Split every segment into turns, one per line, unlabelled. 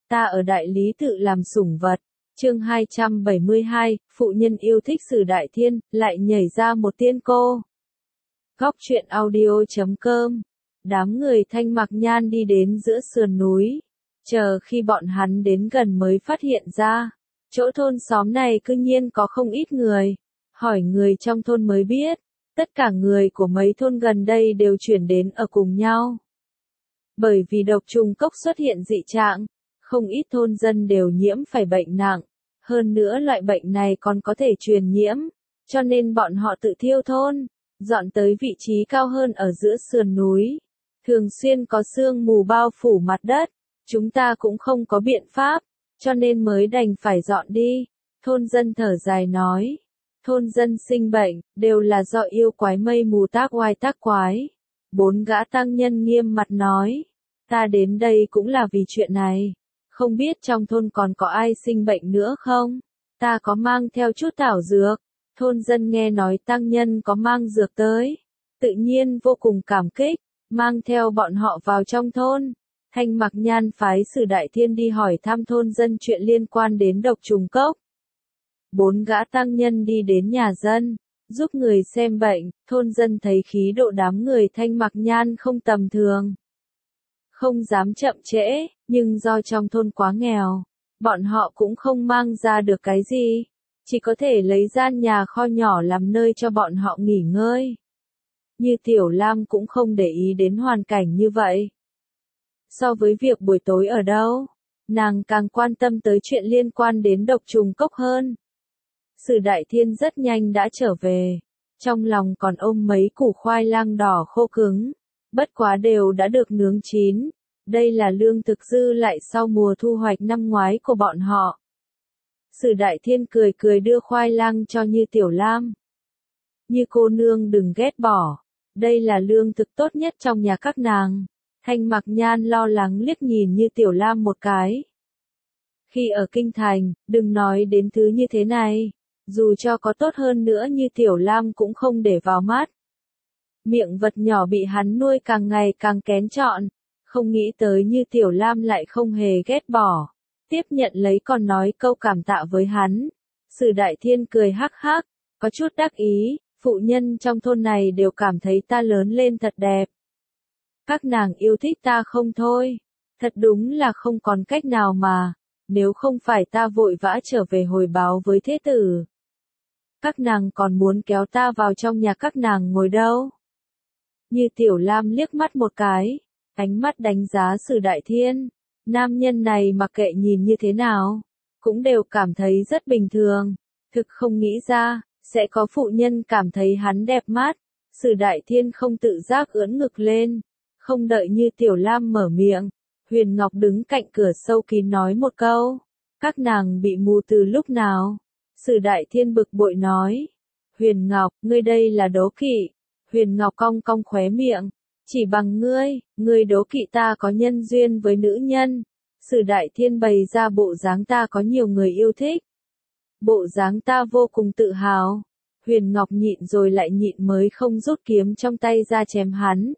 ta ở đại lý tự làm sủng vật. Chương 272, phụ nhân yêu thích Sử Đại Thiên, lại nhảy ra một tiên cô. Góc truyện audio.com. Đám người Thanh Mặc Nhan đi đến giữa sườn núi. Chờ khi bọn hắn đến gần mới phát hiện ra, chỗ thôn xóm này cư nhiên có không ít người. Hỏi người trong thôn mới biết, tất cả người của mấy thôn gần đây đều chuyển đến ở cùng nhau. Bởi vì độc trùng cốc xuất hiện dị trạng, không ít thôn dân đều nhiễm phải bệnh nặng. Hơn nữa loại bệnh này còn có thể truyền nhiễm, cho nên bọn họ tự thiêu thôn, dọn tới vị trí cao hơn ở giữa sườn núi. Thường xuyên có sương mù bao phủ mặt đất, chúng ta cũng không có biện pháp, cho nên mới đành phải dọn đi. Thôn dân thở dài nói, thôn dân sinh bệnh, đều là do yêu quái mây mù tác oai tác quái. 4 gã tăng nhân nghiêm mặt nói, ta đến đây cũng là vì chuyện này. Không biết trong thôn còn có ai sinh bệnh nữa không? Ta có mang theo chút thảo dược. Thôn dân nghe nói tăng nhân có mang dược tới, tự nhiên vô cùng cảm kích, mang theo bọn họ vào trong thôn. Thanh Mặc Nhan phái Sử Đại Thiên đi hỏi thăm thôn dân chuyện liên quan đến độc trùng cốc. 4 gã tăng nhân đi đến nhà dân, giúp người xem bệnh. Thôn dân thấy khí độ đám người Thanh Mặc Nhan không tầm thường, không dám chậm trễ, nhưng do trong thôn quá nghèo, bọn họ cũng không mang ra được cái gì, chỉ có thể lấy gian nhà kho nhỏ làm nơi cho bọn họ nghỉ ngơi. Như Tiểu Lam cũng không để ý đến hoàn cảnh như vậy. So với việc buổi tối ở đâu, nàng càng quan tâm tới chuyện liên quan đến độc trùng cốc hơn. Sử Đại Thiên rất nhanh đã trở về, trong lòng còn ôm mấy củ khoai lang đỏ khô cứng, bất quá đều đã được nướng chín. Đây là lương thực dư lại sau mùa thu hoạch năm ngoái của bọn họ. Sử Đại Thiên cười cười đưa khoai lang cho Như Tiểu Lam. Như cô nương đừng ghét bỏ, đây là lương thực tốt nhất trong nhà các nàng. Thanh Mặc Nhan lo lắng liếc nhìn Như Tiểu Lam một cái. Khi ở kinh thành, đừng nói đến thứ như thế này, dù cho có tốt hơn nữa Như Tiểu Lam cũng không để vào mắt. Miệng vật nhỏ bị hắn nuôi càng ngày càng kén chọn, không nghĩ tới Như Tiểu Lam lại không hề ghét bỏ, tiếp nhận lấy còn nói câu cảm tạ với hắn. Sử Đại Thiên cười hắc hắc, có chút đắc ý, phụ nhân trong thôn này đều cảm thấy ta lớn lên thật đẹp. Các nàng yêu thích ta không thôi, thật đúng là không còn cách nào mà, nếu không phải ta vội vã trở về hồi báo với thế tử. Các nàng còn muốn kéo ta vào trong nhà các nàng ngồi đâu. Như Tiểu Lam liếc mắt một cái, ánh mắt đánh giá Sử Đại Thiên. Nam nhân này mặc kệ nhìn như thế nào, cũng đều cảm thấy rất bình thường. Thực không nghĩ ra, sẽ có phụ nhân cảm thấy hắn đẹp mắt. Sử Đại Thiên không tự giác ưỡn ngực lên. Không đợi Như Tiểu Lam mở miệng, Huyền Ngọc đứng cạnh cửa sâu kín nói một câu. Các nàng bị mù từ lúc nào? Sử Đại Thiên bực bội nói. Huyền Ngọc, ngươi đây là đố kỵ. Huyền Ngọc cong cong khóe miệng. Chỉ bằng ngươi đố kỵ ta có nhân duyên với nữ nhân. Sử Đại Thiên bày ra bộ dáng ta có nhiều người yêu thích. Bộ dáng ta vô cùng tự hào. Huyền Ngọc nhịn rồi lại nhịn mới không rút kiếm trong tay ra chém hắn.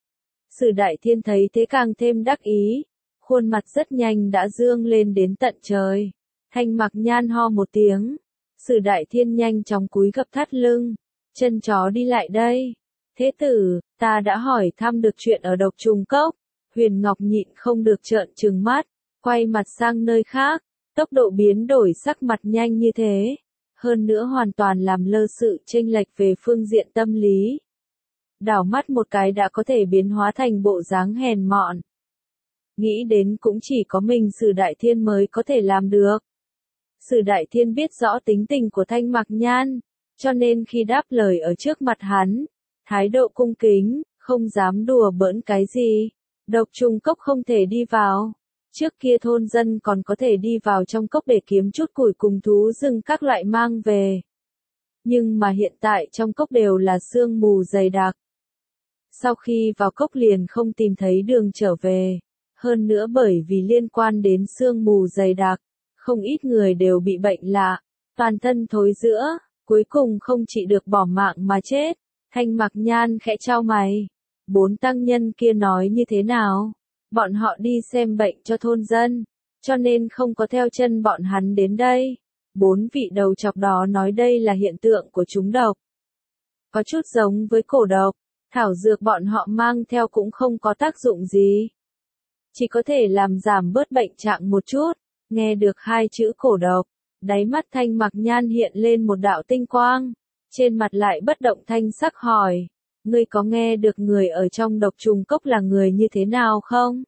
Sử Đại Thiên thấy thế càng thêm đắc ý. Khuôn mặt rất nhanh đã dương lên đến tận trời. Thanh Mặc Nhan ho một tiếng. Sử Đại Thiên nhanh chóng cúi gập thắt lưng. Chân chó đi lại đây. Thế tử, ta đã hỏi thăm được chuyện ở độc trùng cốc. Huyền Ngọc nhịn không được trợn trừng mắt, quay mặt sang nơi khác, tốc độ biến đổi sắc mặt nhanh như thế. Hơn nữa hoàn toàn làm lơ sự chênh lệch về phương diện tâm lý. Đảo mắt một cái đã có thể biến hóa thành bộ dáng hèn mọn. Nghĩ đến cũng chỉ có mình Sử Đại Thiên mới có thể làm được. Sử Đại Thiên biết rõ tính tình của Thanh Mặc Nhan, cho nên khi đáp lời ở trước mặt hắn, thái độ cung kính, không dám đùa bỡn cái gì. Độc trùng cốc không thể đi vào. Trước kia thôn dân còn có thể đi vào trong cốc để kiếm chút củi cùng thú rừng các loại mang về. Nhưng mà hiện tại trong cốc đều là sương mù dày đặc. Sau khi vào cốc liền không tìm thấy đường trở về. Hơn nữa bởi vì liên quan đến sương mù dày đặc, không ít người đều bị bệnh lạ, toàn thân thối rữa, cuối cùng không trị được bỏ mạng mà chết. Thanh Mặc Nhan khẽ chau mày. 4 tăng nhân kia nói như thế nào? Bọn họ đi xem bệnh cho thôn dân, cho nên không có theo chân bọn hắn đến đây. 4 vị đầu chọc đó nói đây là hiện tượng của trúng độc. Có chút giống với cổ độc, thảo dược bọn họ mang theo cũng không có tác dụng gì. Chỉ có thể làm giảm bớt bệnh trạng một chút. Nghe được 2 chữ cổ độc, đáy mắt Thanh Mặc Nhan hiện lên một đạo tinh quang, trên mặt lại bất động thanh sắc hỏi, ngươi có nghe được người ở trong độc trùng cốc là người như thế nào không?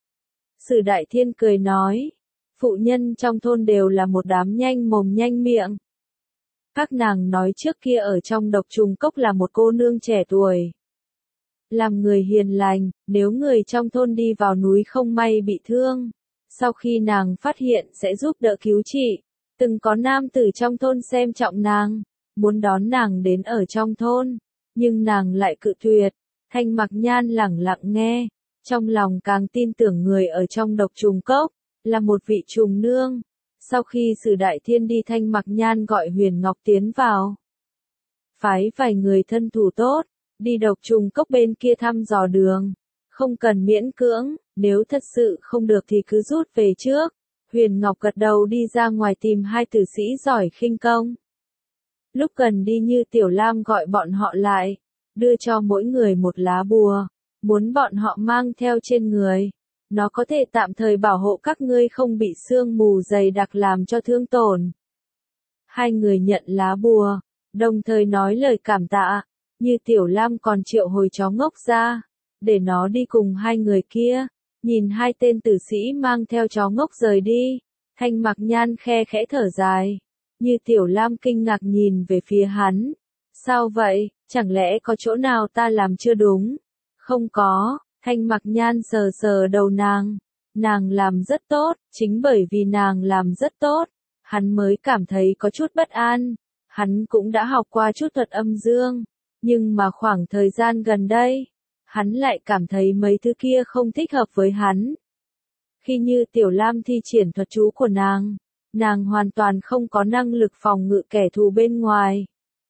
Sử Đại Thiên cười nói, phụ nhân trong thôn đều là một đám nhanh mồm nhanh miệng. Các nàng nói trước kia ở trong độc trùng cốc là một cô nương trẻ tuổi. Làm người hiền lành, nếu người trong thôn đi vào núi không may bị thương, sau khi nàng phát hiện sẽ giúp đỡ cứu trị. Từng có nam tử trong thôn xem trọng nàng, muốn đón nàng đến ở trong thôn, nhưng nàng lại cự tuyệt. Thanh Mặc Nhan lẳng lặng nghe, trong lòng càng tin tưởng người ở trong độc trùng cốc là một vị trùng nương. Sau khi Sử Đại Thiên đi, Thanh Mặc Nhan gọi Huyền Ngọc tiến vào, phái vài người thân thủ tốt, đi độc trùng cốc bên kia thăm dò đường, không cần miễn cưỡng, nếu thật sự không được thì cứ rút về trước. Huyền Ngọc gật đầu đi ra ngoài tìm 2 tử sĩ giỏi khinh công. Lúc gần đi Như Tiểu Lam gọi bọn họ lại, đưa cho mỗi người một lá bùa, muốn bọn họ mang theo trên người. Nó có thể tạm thời bảo hộ các ngươi không bị sương mù dày đặc làm cho thương tổn. 2 người nhận lá bùa, đồng thời nói lời cảm tạ. Như Tiểu Lam còn triệu hồi chó ngốc ra, để nó đi cùng 2 người kia. Nhìn 2 tên tử sĩ mang theo chó ngốc rời đi, Thanh Mặc Nhan khe khẽ thở dài. Như Tiểu Lam kinh ngạc nhìn về phía hắn. Sao vậy, chẳng lẽ có chỗ nào ta làm chưa đúng? Không có, Thanh Mặc Nhan sờ sờ đầu nàng. Nàng làm rất tốt, chính bởi vì nàng làm rất tốt, hắn mới cảm thấy có chút bất an. Hắn cũng đã học qua chút thuật âm dương, nhưng mà khoảng thời gian gần đây, hắn lại cảm thấy mấy thứ kia không thích hợp với hắn. Khi Như Tiểu Lam thi triển thuật chú của nàng hoàn toàn không có năng lực phòng ngự kẻ thù bên ngoài.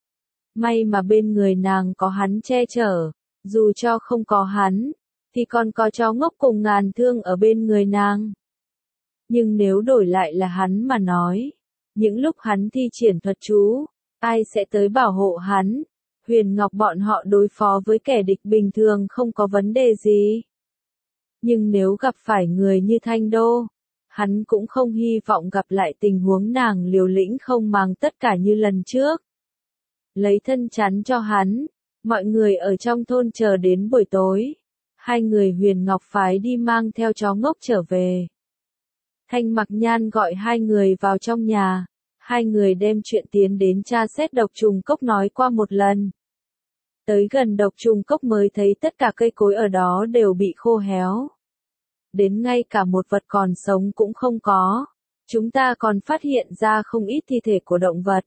May mà bên người nàng có hắn che chở, dù cho không có hắn, thì còn có chó ngốc cùng ngàn thương ở bên người nàng. Nhưng nếu đổi lại là hắn mà nói, những lúc hắn thi triển thuật chú, ai sẽ tới bảo hộ hắn? Huyền Ngọc bọn họ đối phó với kẻ địch bình thường không có vấn đề gì. Nhưng nếu gặp phải người như Thanh Đô, hắn cũng không hy vọng gặp lại tình huống nàng liều lĩnh không màng tất cả như lần trước. Lấy thân chắn cho hắn, mọi người ở trong thôn chờ đến buổi tối. 2 người Huyền Ngọc phái đi mang theo chó ngốc trở về. Thanh Mặc Nhan gọi 2 người vào trong nhà. 2 người đem chuyện tiến đến tra xét độc trùng cốc nói qua một lần. Tới gần độc trùng cốc mới thấy tất cả cây cối ở đó đều bị khô héo. Đến ngay cả một vật còn sống cũng không có. Chúng ta còn phát hiện ra không ít thi thể của động vật.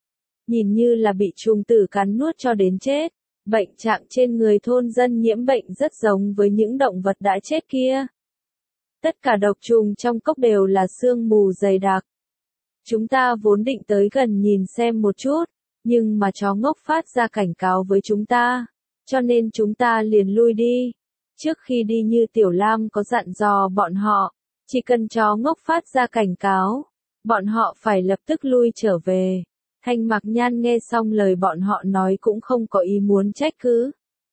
Nhìn như là bị trùng tử cắn nuốt cho đến chết. Bệnh trạng trên người thôn dân nhiễm bệnh rất giống với những động vật đã chết kia. Tất cả độc trùng trong cốc đều là sương mù dày đặc. Chúng ta vốn định tới gần nhìn xem một chút, nhưng mà chó ngốc phát ra cảnh cáo với chúng ta, cho nên chúng ta liền lui đi. Trước khi đi Như Tiểu Lam có dặn dò bọn họ, chỉ cần chó ngốc phát ra cảnh cáo, bọn họ phải lập tức lui trở về. Thanh Mặc Nhan nghe xong lời bọn họ nói cũng không có ý muốn trách cứ,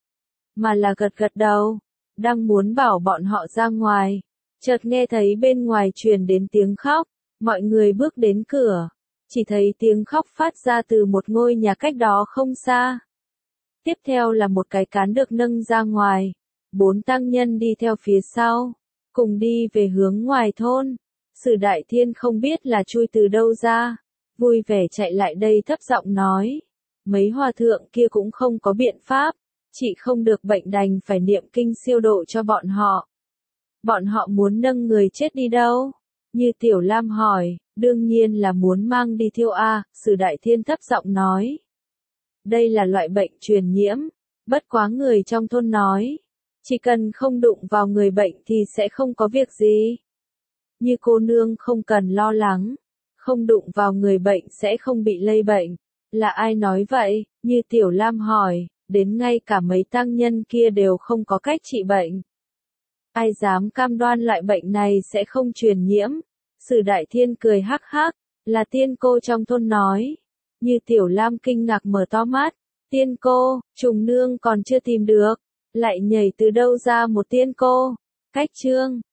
mà là gật gật đầu, đang muốn bảo bọn họ ra ngoài, chợt nghe thấy bên ngoài truyền đến tiếng khóc, mọi người bước đến cửa, chỉ thấy tiếng khóc phát ra từ một ngôi nhà cách đó không xa. Tiếp theo là một cái cán được nâng ra ngoài, 4 tăng nhân đi theo phía sau, cùng đi về hướng ngoài thôn. Sử Đại Thiên không biết là chui từ đâu ra, vui vẻ chạy lại đây thấp giọng nói, mấy hòa thượng kia cũng không có biện pháp, chị không được bệnh đành phải niệm kinh siêu độ cho bọn họ. Bọn họ muốn nâng người chết đi đâu? Như Tiểu Lam hỏi, đương nhiên là muốn mang đi thiêu a. Sử Đại Thiên thấp giọng nói. Đây là loại bệnh truyền nhiễm, bất quá người trong thôn nói, chỉ cần không đụng vào người bệnh thì sẽ không có việc gì. Như cô nương không cần lo lắng, không đụng vào người bệnh sẽ không bị lây bệnh. Là ai nói vậy? Như Tiểu Lam hỏi, đến ngay cả mấy tăng nhân kia đều không có cách trị bệnh. Ai dám cam đoan loại bệnh này sẽ không truyền nhiễm? Sử Đại Thiên cười hắc hắc, là tiên cô trong thôn nói. Như Tiểu Lam kinh ngạc mở to mắt, tiên cô, trùng nương còn chưa tìm được, lại nhảy từ đâu ra một tiên cô. Cách chương